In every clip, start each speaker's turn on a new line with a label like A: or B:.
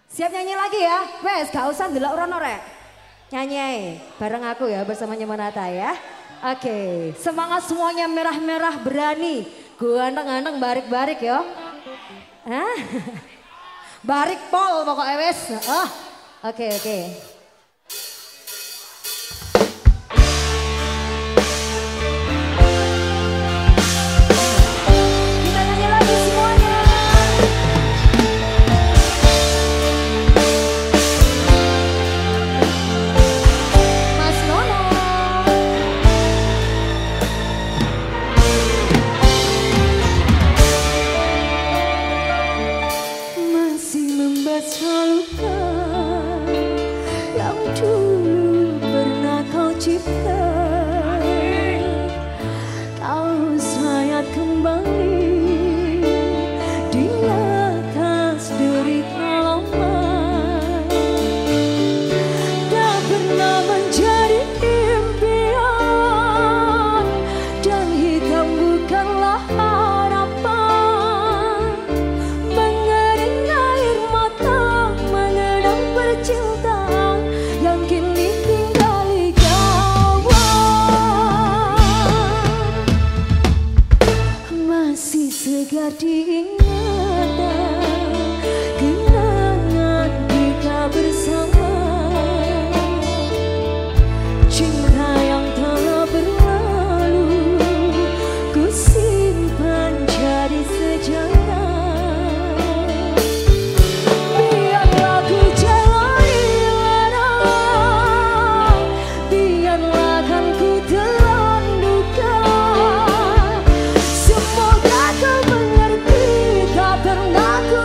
A: Siap nyanyi lagi ya? Wes, gak usah ndelok rono rek. Nyanyi bareng aku ya bersama Nyemanata ya. Oke, semangat semuanya merah-merah berani. Gua anteng-anteng barik-barik ya. Hah? Barik pol pokoknya wes. Oh, oke. Kita nyanyi lagi semuanya. Mas Nono. Masih membaca luka yang dulu pernah kau cipta. Kau sayat kembali di atas derita lama. Tak pernah menjadi impian dan hitam bukanlah harapan. Mengering air mata mengenang percintaan yang kini tinggali kawan. Masih segar diingatan kenangan kita bersama. Cinta yang telah berlalu ku simpan jadi sejarah. Biarlah ku jalani lara, biarlah kan ku telan duka. Semoga kau mengerti, tak pernah ku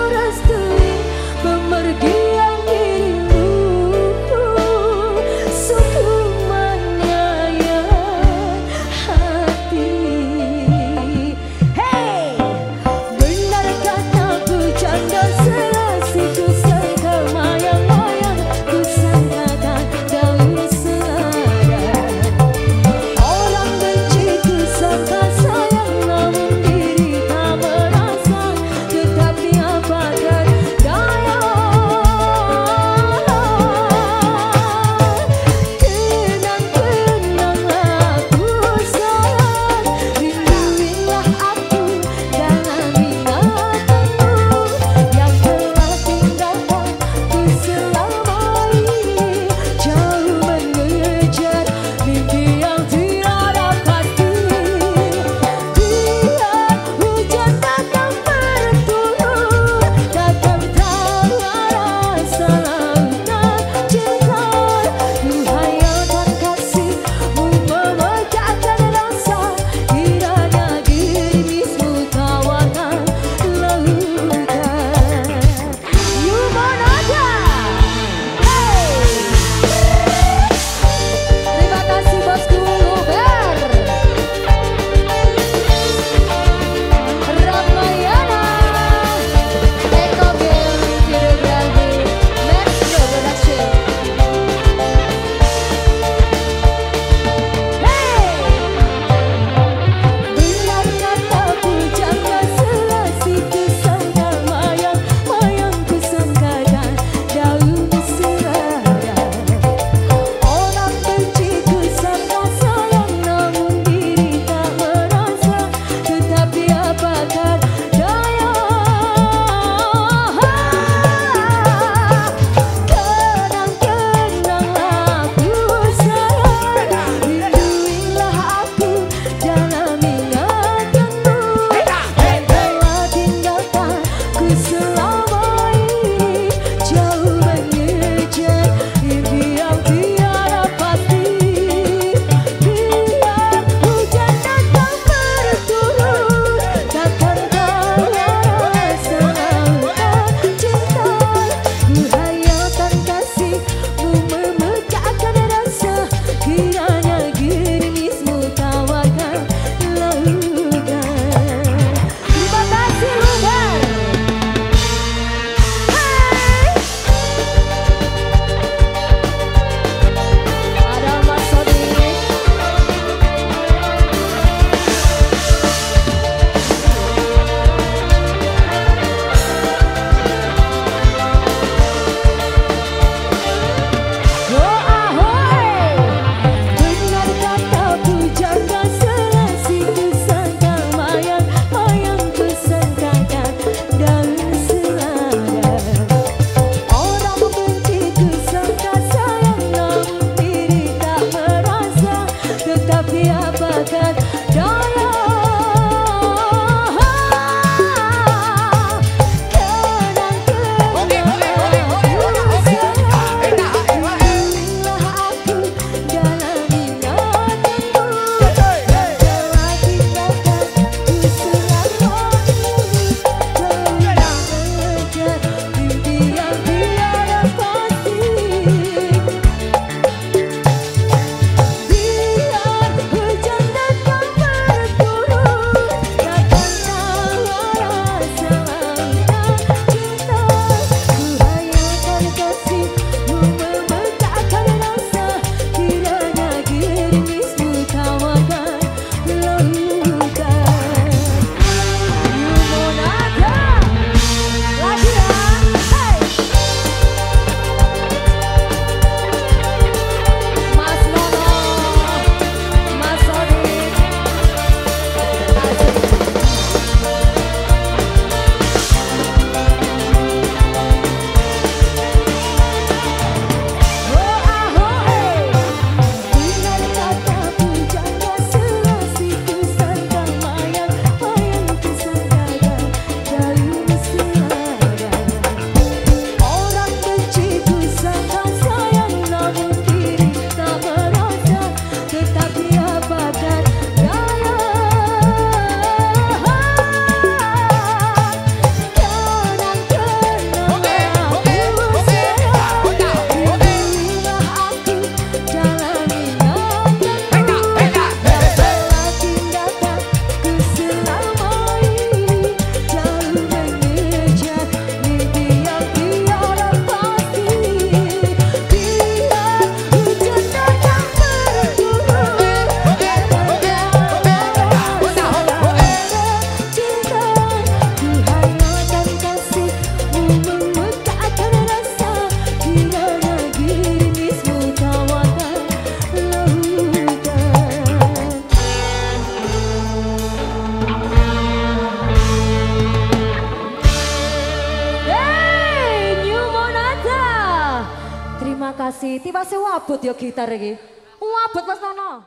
A: City pasti wabut ya gitar iki. Wabut Mas Nono.